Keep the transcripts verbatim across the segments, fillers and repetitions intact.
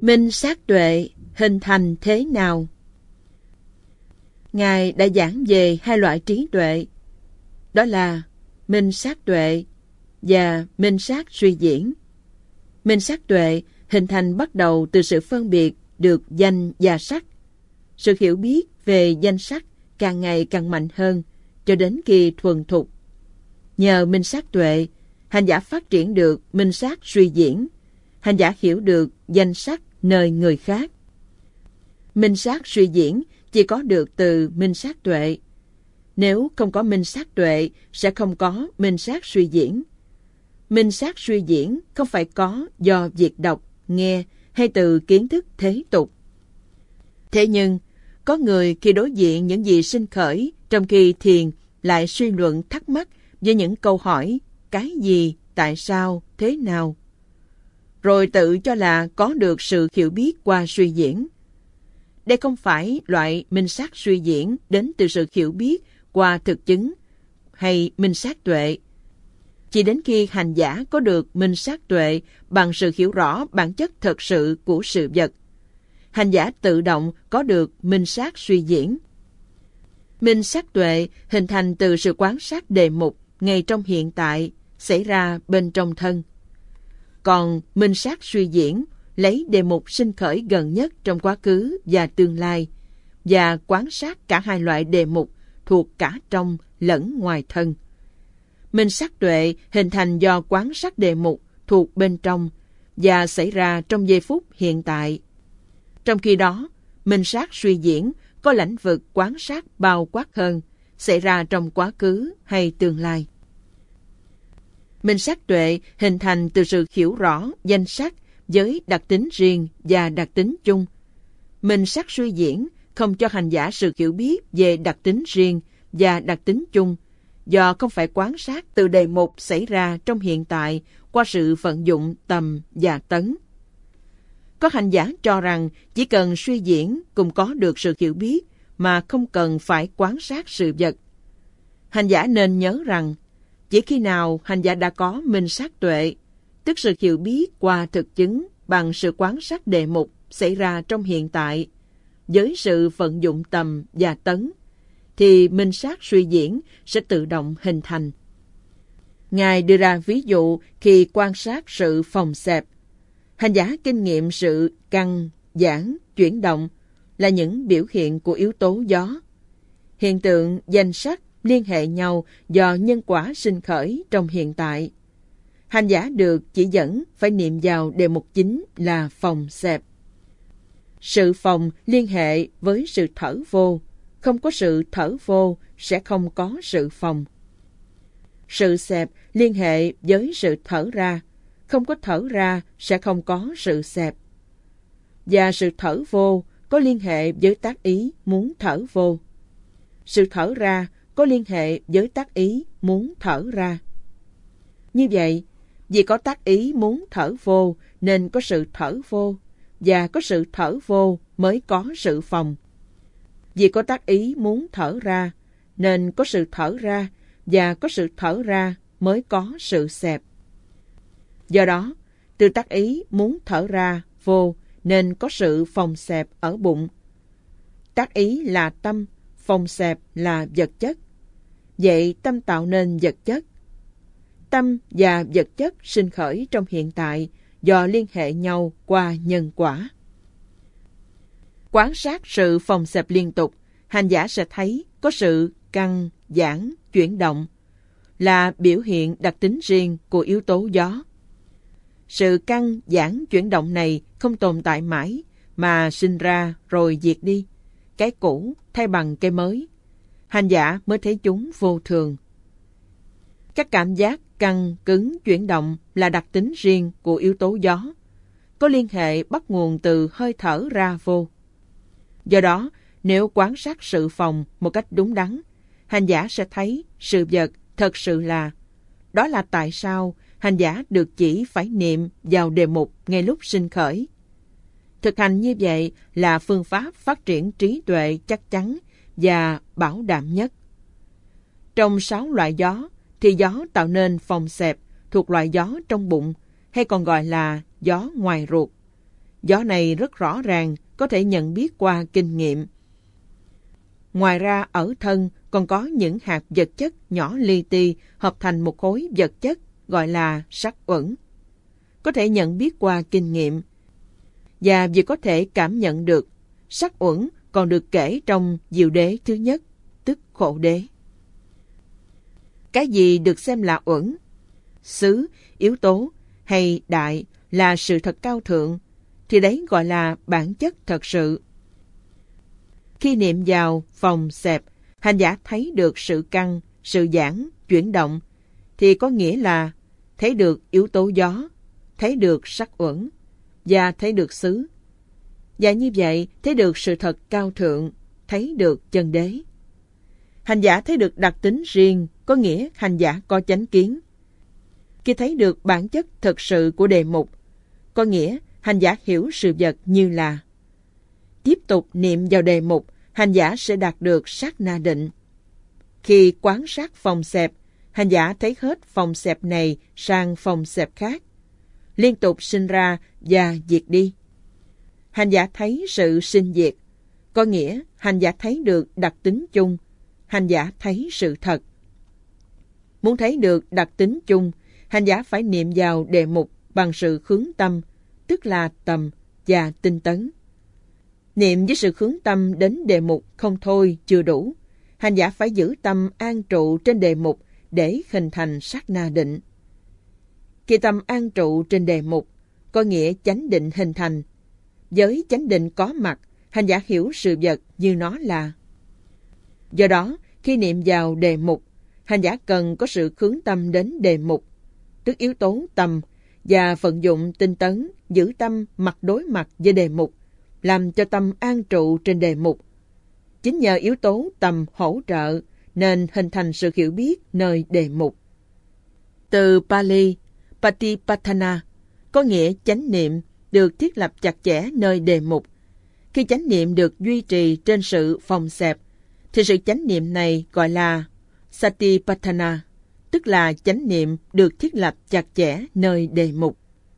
Minh sát tuệ hình thành thế nào? Ngài đã giảng về hai loại trí tuệ, đó là minh sát tuệ và minh sát suy diễn. Minh sát tuệ hình thành bắt đầu từ sự phân biệt được danh và sắc. Sự hiểu biết về danh sắc càng ngày càng mạnh hơn cho đến khi thuần thục. Nhờ minh sát tuệ, hành giả phát triển được minh sát suy diễn. Hành giả hiểu được danh sắc nơi người khác. Minh sát suy diễn chỉ có được từ minh sát tuệ. Nếu không có minh sát tuệ, sẽ không có minh sát suy diễn. Minh sát suy diễn không phải có do việc đọc, nghe hay từ kiến thức thế tục. Thế nhưng, có người khi đối diện những gì sinh khởi trong khi thiền lại suy luận thắc mắc với những câu hỏi cái gì, tại sao, thế nào, rồi tự cho là có được sự hiểu biết qua suy diễn. Đây không phải loại minh sát suy diễn đến từ sự hiểu biết qua thực chứng hay minh sát tuệ. Chỉ đến khi hành giả có được minh sát tuệ bằng sự hiểu rõ bản chất thật sự của sự vật, hành giả tự động có được minh sát suy diễn. Minh sát tuệ hình thành từ sự quan sát đề mục ngay trong hiện tại xảy ra bên trong thân. Còn minh sát suy diễn lấy đề mục sinh khởi gần nhất trong quá khứ và tương lai và quan sát cả hai loại đề mục thuộc cả trong lẫn ngoài thân. Minh sát tuệ hình thành do quan sát đề mục thuộc bên trong và xảy ra trong giây phút hiện tại. Trong khi đó, minh sát suy diễn có lãnh vực quan sát bao quát hơn, xảy ra trong quá khứ hay tương lai. Minh sát tuệ hình thành từ sự hiểu rõ danh sắc với đặc tính riêng và đặc tính chung. Minh sát suy diễn không cho hành giả sự hiểu biết về đặc tính riêng và đặc tính chung, do không phải quan sát từ đề mục xảy ra trong hiện tại qua sự vận dụng tầm và tấn. Có hành giả cho rằng chỉ cần suy diễn cũng có được sự hiểu biết mà không cần phải quan sát sự vật. Hành giả nên nhớ rằng chỉ khi nào hành giả đã có minh sát tuệ, tức sự hiểu biết qua thực chứng bằng sự quan sát đề mục xảy ra trong hiện tại, với sự vận dụng tầm và tấn, thì minh sát suy diễn sẽ tự động hình thành. Ngài đưa ra ví dụ khi quan sát sự phồng xẹp. Hành giả kinh nghiệm sự căng, giãn, chuyển động là những biểu hiện của yếu tố gió. Hiện tượng danh sắc liên hệ nhau do nhân quả sinh khởi trong hiện tại. Hành giả được chỉ dẫn phải niệm vào đề mục chính là phồng xẹp. Sự phồng liên hệ với sự thở vô. Không có sự thở vô sẽ không có sự phồng. Sự xẹp liên hệ với sự thở ra. Không có thở ra sẽ không có sự xẹp. Và sự thở vô có liên hệ với tác ý muốn thở vô. Sự thở ra có liên hệ với tác ý muốn thở ra. Như vậy, vì có tác ý muốn thở vô nên có sự thở vô, và có sự thở vô mới có sự phồng. Vì có tác ý muốn thở ra nên có sự thở ra, và có sự thở ra mới có sự xẹp. Do đó, từ tác ý muốn thở ra vô nên có sự phồng xẹp ở bụng. Tác ý là tâm, phồng xẹp là vật chất. Vậy tâm tạo nên vật chất. Tâm và vật chất sinh khởi trong hiện tại do liên hệ nhau qua nhân quả. Quan sát sự phồng xẹp liên tục, hành giả sẽ thấy có sự căng, giãn, chuyển động, là biểu hiện đặc tính riêng của yếu tố gió. Sự căng, giãn, chuyển động này không tồn tại mãi, mà sinh ra rồi diệt đi. Cái cũ thay bằng cái mới. Hành giả mới thấy chúng vô thường. Các cảm giác căng, cứng, chuyển động là đặc tính riêng của yếu tố gió, có liên hệ bắt nguồn từ hơi thở ra vô. Do đó, nếu quan sát sự phồng một cách đúng đắn, hành giả sẽ thấy sự vật thật sự là. Đó là tại sao hành giả được chỉ phải niệm vào đề mục ngay lúc sinh khởi. Thực hành như vậy là phương pháp phát triển trí tuệ chắc chắn và bảo đảm nhất. Trong sáu loại gió, thì gió tạo nên phồng xẹp thuộc loại gió trong bụng, hay còn gọi là gió ngoài ruột. Gió này rất rõ ràng, có thể nhận biết qua kinh nghiệm. Ngoài ra ở thân còn có những hạt vật chất nhỏ li ti hợp thành một khối vật chất gọi là sắc uẩn. Có thể nhận biết qua kinh nghiệm. Và vì có thể cảm nhận được, sắc uẩn còn được kể trong diệu đế thứ nhất, tức khổ đế. Cái gì được xem là uẩn? Xứ, yếu tố hay đại là sự thật cao thượng, thì đấy gọi là bản chất thật sự. Khi niệm vào phòng xẹp, hành giả thấy được sự căng, sự giãn, chuyển động, thì có nghĩa là thấy được yếu tố gió, thấy được sắc uẩn, và thấy được xứ. Và như vậy, thấy được sự thật cao thượng, thấy được chân đế. Hành giả thấy được đặc tính riêng, có nghĩa hành giả có chánh kiến. Khi thấy được bản chất thực sự của đề mục, có nghĩa hành giả hiểu sự vật như là. Tiếp tục niệm vào đề mục, hành giả sẽ đạt được sát na định. Khi quán sát phòng xẹp, hành giả thấy hết phòng xẹp này sang phòng xẹp khác, liên tục sinh ra và diệt đi. Hành giả thấy sự sinh diệt, có nghĩa hành giả thấy được đặc tính chung, hành giả thấy sự thật. Muốn thấy được đặc tính chung, hành giả phải niệm vào đề mục bằng sự hướng tâm, tức là tầm và tinh tấn. Niệm với sự hướng tâm đến đề mục không thôi chưa đủ. Hành giả phải giữ tâm an trụ trên đề mục để hình thành sát na định. Khi tâm an trụ trên đề mục, có nghĩa chánh định hình thành. Với chánh định có mặt, hành giả hiểu sự vật như nó là. Do đó, khi niệm vào đề mục, hành giả cần có sự hướng tâm đến đề mục, tức yếu tố tâm, và vận dụng tinh tấn, giữ tâm mặt đối mặt với đề mục, làm cho tâm an trụ trên đề mục. Chính nhờ yếu tố tâm hỗ trợ nên hình thành sự hiểu biết nơi đề mục. Từ Pali, Patipatthana, có nghĩa chánh niệm được thiết lập chặt chẽ nơi đề mục. Khi chánh niệm được duy trì trên sự phòng xẹp, thì sự chánh niệm này gọi là Satipatthana, tức là chánh niệm được thiết lập chặt chẽ nơi đề mục.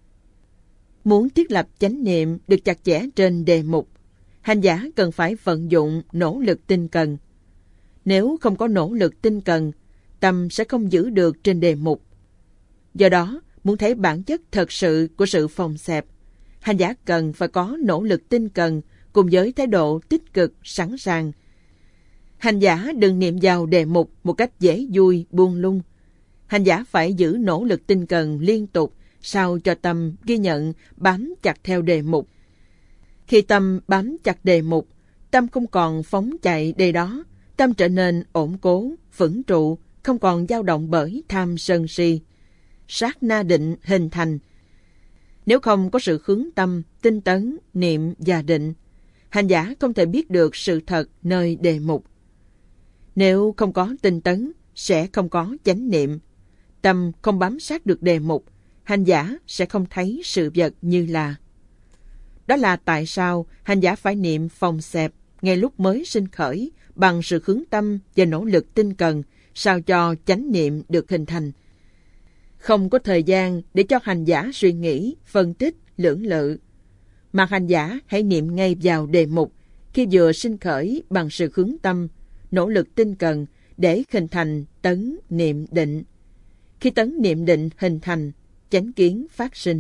Muốn thiết lập chánh niệm được chặt chẽ trên đề mục, hành giả cần phải vận dụng nỗ lực tinh cần. Nếu không có nỗ lực tinh cần, tâm sẽ không giữ được trên đề mục. Do đó, muốn thấy bản chất thật sự của sự phòng xẹp, hành giả cần phải có nỗ lực tinh cần cùng với thái độ tích cực sẵn sàng. Hành giả đừng niệm vào đề mục một cách dễ vui buông lung. Hành giả phải giữ nỗ lực tinh cần liên tục sao cho tâm ghi nhận bám chặt theo đề mục. Khi tâm bám chặt đề mục, tâm không còn phóng chạy đây đó, tâm trở nên ổn cố, vững trụ, không còn dao động bởi tham sân si. Sát na định hình thành. Nếu không có sự hướng tâm, tinh tấn, niệm và định, hành giả không thể biết được sự thật nơi đề mục. Nếu không có tinh tấn, sẽ không có chánh niệm. Tâm không bám sát được đề mục, hành giả sẽ không thấy sự vật như là. Đó là tại sao hành giả phải niệm phòng xẹp ngay lúc mới sinh khởi bằng sự hướng tâm và nỗ lực tinh cần sao cho chánh niệm được hình thành. Không có thời gian để cho hành giả suy nghĩ, phân tích, lưỡng lự, mà hành giả hãy niệm ngay vào đề mục khi vừa sinh khởi bằng sự hướng tâm, nỗ lực tinh cần để hình thành tấn niệm định. Khi tấn niệm định hình thành, chánh kiến phát sinh.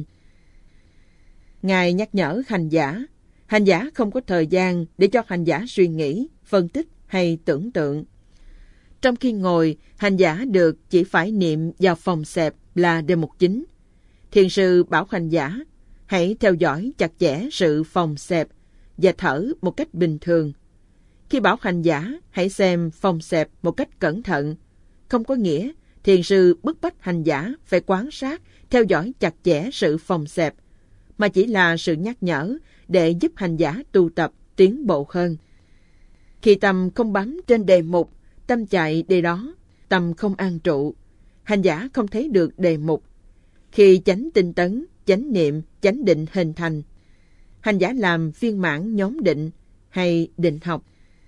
Ngài nhắc nhở hành giả, hành giả không có thời gian để cho hành giả suy nghĩ, phân tích hay tưởng tượng. Trong khi ngồi, hành giả được chỉ phải niệm vào phòng xẹp là đề mục chính. Thiền sư bảo hành giả, hãy theo dõi chặt chẽ sự phòng xẹp và thở một cách bình thường. Khi bảo hành giả, hãy xem phòng xẹp một cách cẩn thận. Không có nghĩa thiền sư bức bách hành giả phải quan sát, theo dõi chặt chẽ sự phòng xẹp, mà chỉ là sự nhắc nhở để giúp hành giả tu tập tiến bộ hơn. Khi tâm không bám trên đề mục, tâm chạy đi đó, tâm không an trụ, hành giả không thấy được đề mục. Khi chánh tinh tấn, chánh niệm, chánh định hình thành, hành giả làm viên mãn nhóm định hay định học.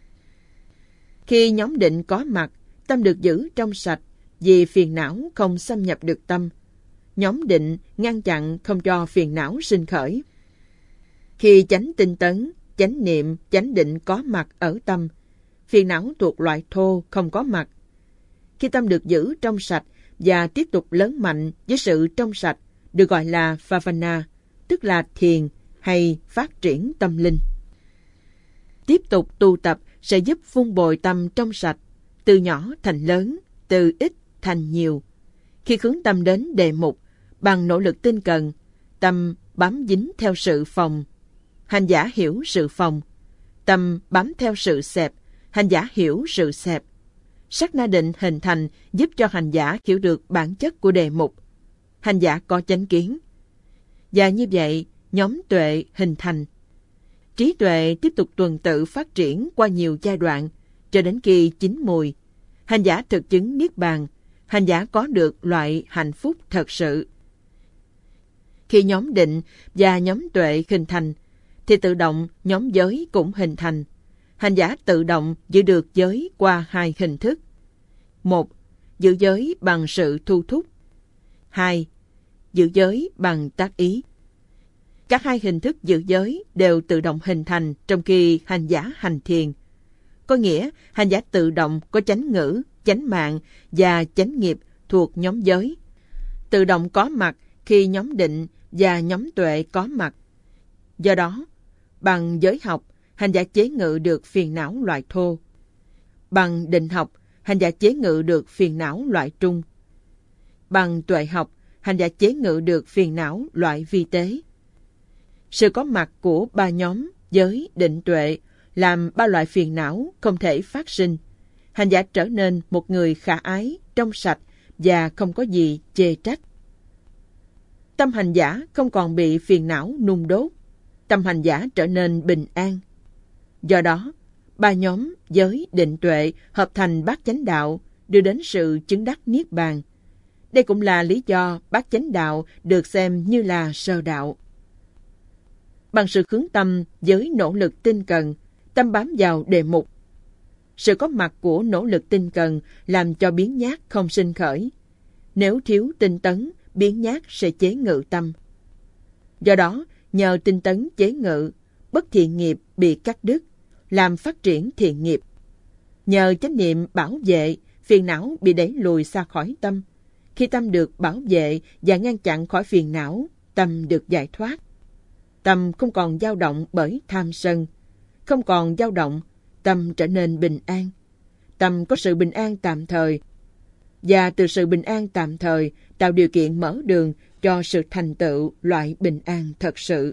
Khi nhóm định có mặt, tâm được giữ trong sạch vì phiền não không xâm nhập được tâm. Nhóm định ngăn chặn không cho phiền não sinh khởi. Khi chánh tinh tấn, chánh niệm, chánh định có mặt ở tâm, phiền não thuộc loại thô không có mặt. Khi tâm được giữ trong sạch và tiếp tục lớn mạnh với sự trong sạch, được gọi là Bhavana, tức là thiền hay phát triển tâm linh. Tiếp tục tu tập sẽ giúp vun bồi tâm trong sạch, từ nhỏ thành lớn, từ ít thành nhiều. Khi hướng tâm đến đề mục, bằng nỗ lực tinh cần, tâm bám dính theo sự phòng. Hành giả hiểu sự phòng. Tâm bám theo sự xẹp, hành giả hiểu sự xẹp. Sát na định hình thành giúp cho hành giả hiểu được bản chất của đề mục. Hành giả có chánh kiến. Và như vậy, nhóm tuệ hình thành. Trí tuệ tiếp tục tuần tự phát triển qua nhiều giai đoạn, cho đến khi chín mùi. Hành giả thực chứng niết bàn, hành giả có được loại hạnh phúc thật sự. Khi nhóm định và nhóm tuệ hình thành, thì tự động nhóm giới cũng hình thành. Hành giả tự động giữ được giới qua hai hình thức. Một, giữ giới bằng sự thu thúc. Hai, giữ giới bằng tác ý. Các hai hình thức giữ giới đều tự động hình thành trong khi hành giả hành thiền. Có nghĩa, hành giả tự động có chánh ngữ, chánh mạng và chánh nghiệp thuộc nhóm giới. Tự động có mặt khi nhóm định và nhóm tuệ có mặt. Do đó, bằng giới học, hành giả chế ngự được phiền não loại thô. Bằng định học, hành giả chế ngự được phiền não loại trung. Bằng tuệ học, hành giả chế ngự được phiền não loại vi tế. Sự có mặt của ba nhóm giới, định, tuệ làm ba loại phiền não không thể phát sinh. Hành giả trở nên một người khả ái, trong sạch và không có gì chê trách. Tâm hành giả không còn bị phiền não nung đốt. Tâm hành giả trở nên bình an. Do đó, ba nhóm giới, định, tuệ hợp thành bát chánh đạo, đưa đến sự chứng đắc niết bàn. Đây cũng là lý do bát chánh đạo được xem như là sơ đạo. Bằng sự hướng tâm với nỗ lực tinh cần, tâm bám vào đề mục. Sự có mặt của nỗ lực tinh cần làm cho biến nhát không sinh khởi. Nếu thiếu tinh tấn, biến nhát sẽ chế ngự tâm. Do đó, nhờ tinh tấn chế ngự, bất thiện nghiệp bị cắt đứt, làm phát triển thiện nghiệp. Nhờ chánh niệm bảo vệ, phiền não bị đẩy lùi xa khỏi tâm. Khi tâm được bảo vệ và ngăn chặn khỏi phiền não, tâm được giải thoát. Tâm không còn dao động bởi tham sân. Không còn dao động, tâm trở nên bình an. Tâm có sự bình an tạm thời. Và từ sự bình an tạm thời tạo điều kiện mở đường cho sự thành tựu loại bình an thật sự.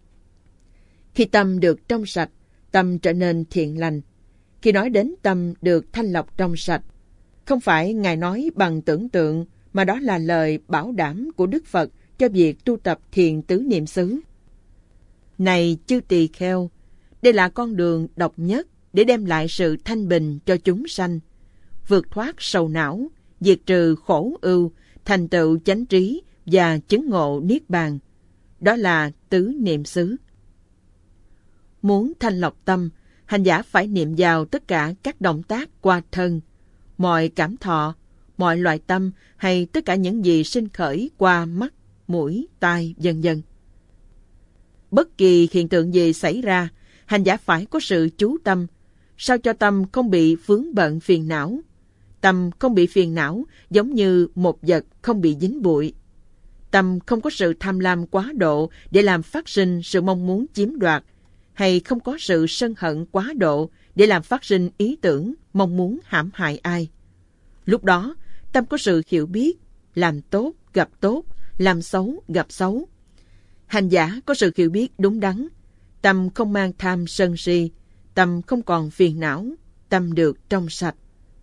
Khi tâm được trong sạch, tâm trở nên thiện lành. Khi nói đến tâm được thanh lọc trong sạch, không phải Ngài nói bằng tưởng tượng, mà đó là lời bảo đảm của Đức Phật cho việc tu tập thiền tứ niệm xứ. Này chư tỳ kheo, đây là con đường độc nhất để đem lại sự thanh bình cho chúng sanh, vượt thoát sầu não, diệt trừ khổ ưu, thành tựu chánh trí và chứng ngộ niết bàn. Đó là tứ niệm xứ. Muốn thanh lọc tâm, hành giả phải niệm vào tất cả các động tác qua thân, mọi cảm thọ, mọi loại tâm hay tất cả những gì sinh khởi qua mắt, mũi, tai, vân vân. Bất kỳ hiện tượng gì xảy ra, hành giả phải có sự chú tâm, sao cho tâm không bị vướng bận phiền não. Tâm không bị phiền não giống như một vật không bị dính bụi. Tâm không có sự tham lam quá độ để làm phát sinh sự mong muốn chiếm đoạt, hay không có sự sân hận quá độ để làm phát sinh ý tưởng mong muốn hãm hại ai. Lúc đó, tâm có sự hiểu biết, làm tốt gặp tốt, làm xấu gặp xấu. Hành giả có sự hiểu biết đúng đắn, tâm không mang tham sân si, tâm không còn phiền não, tâm được trong sạch.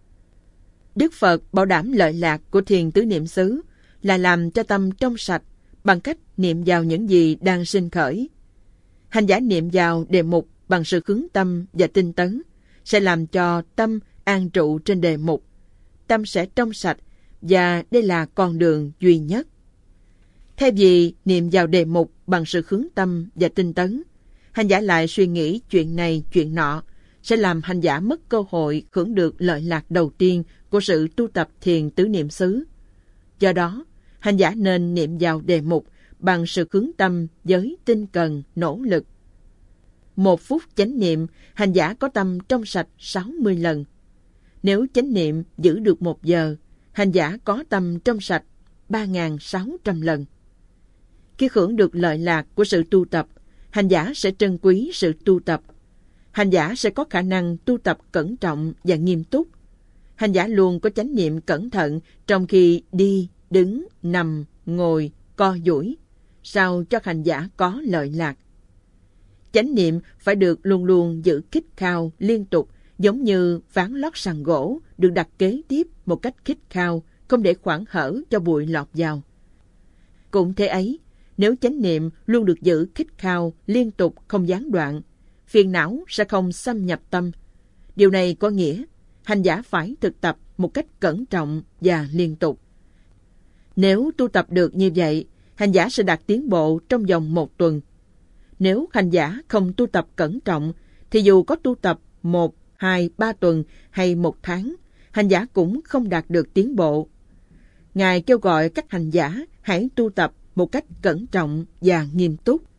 Đức Phật bảo đảm lợi lạc của thiền tứ niệm xứ là làm cho tâm trong sạch bằng cách niệm vào những gì đang sinh khởi. Hành giả niệm vào đề mục bằng sự hướng tâm và tinh tấn sẽ làm cho tâm an trụ trên đề mục. Tâm sẽ trong sạch và đây là con đường duy nhất. Thay vì niệm vào đề mục bằng sự hướng tâm và tinh tấn, hành giả lại suy nghĩ chuyện này chuyện nọ, sẽ làm hành giả mất cơ hội hưởng được lợi lạc đầu tiên của sự tu tập thiền tứ niệm xứ. Do đó, hành giả nên niệm vào đề mục bằng sự hướng tâm với tinh cần, nỗ lực. một phút chánh niệm, hành giả có tâm trong sạch sáu mươi lần. Nếu chánh niệm giữ được một giờ, hành giả có tâm trong sạch ba nghìn sáu trăm lần. Khi hưởng được lợi lạc của sự tu tập, hành giả sẽ trân quý sự tu tập. Hành giả sẽ có khả năng tu tập cẩn trọng và nghiêm túc. Hành giả luôn có chánh niệm cẩn thận trong khi đi, đứng, nằm, ngồi, co duỗi, sao cho hành giả có lợi lạc. Chánh niệm phải được luôn luôn giữ khít khao liên tục, giống như ván lót sàn gỗ được đặt kế tiếp một cách khít khao, không để khoảng hở cho bụi lọt vào. Cũng thế ấy, nếu chánh niệm luôn được giữ khít khao liên tục không gián đoạn, phiền não sẽ không xâm nhập tâm. Điều này có nghĩa hành giả phải thực tập một cách cẩn trọng và liên tục. Nếu tu tập được như vậy, hành giả sẽ đạt tiến bộ trong vòng một tuần. Nếu hành giả không tu tập cẩn trọng, thì dù có tu tập một, hai, ba tuần hay một tháng, hành giả cũng không đạt được tiến bộ. Ngài kêu gọi các hành giả hãy tu tập một cách cẩn trọng và nghiêm túc.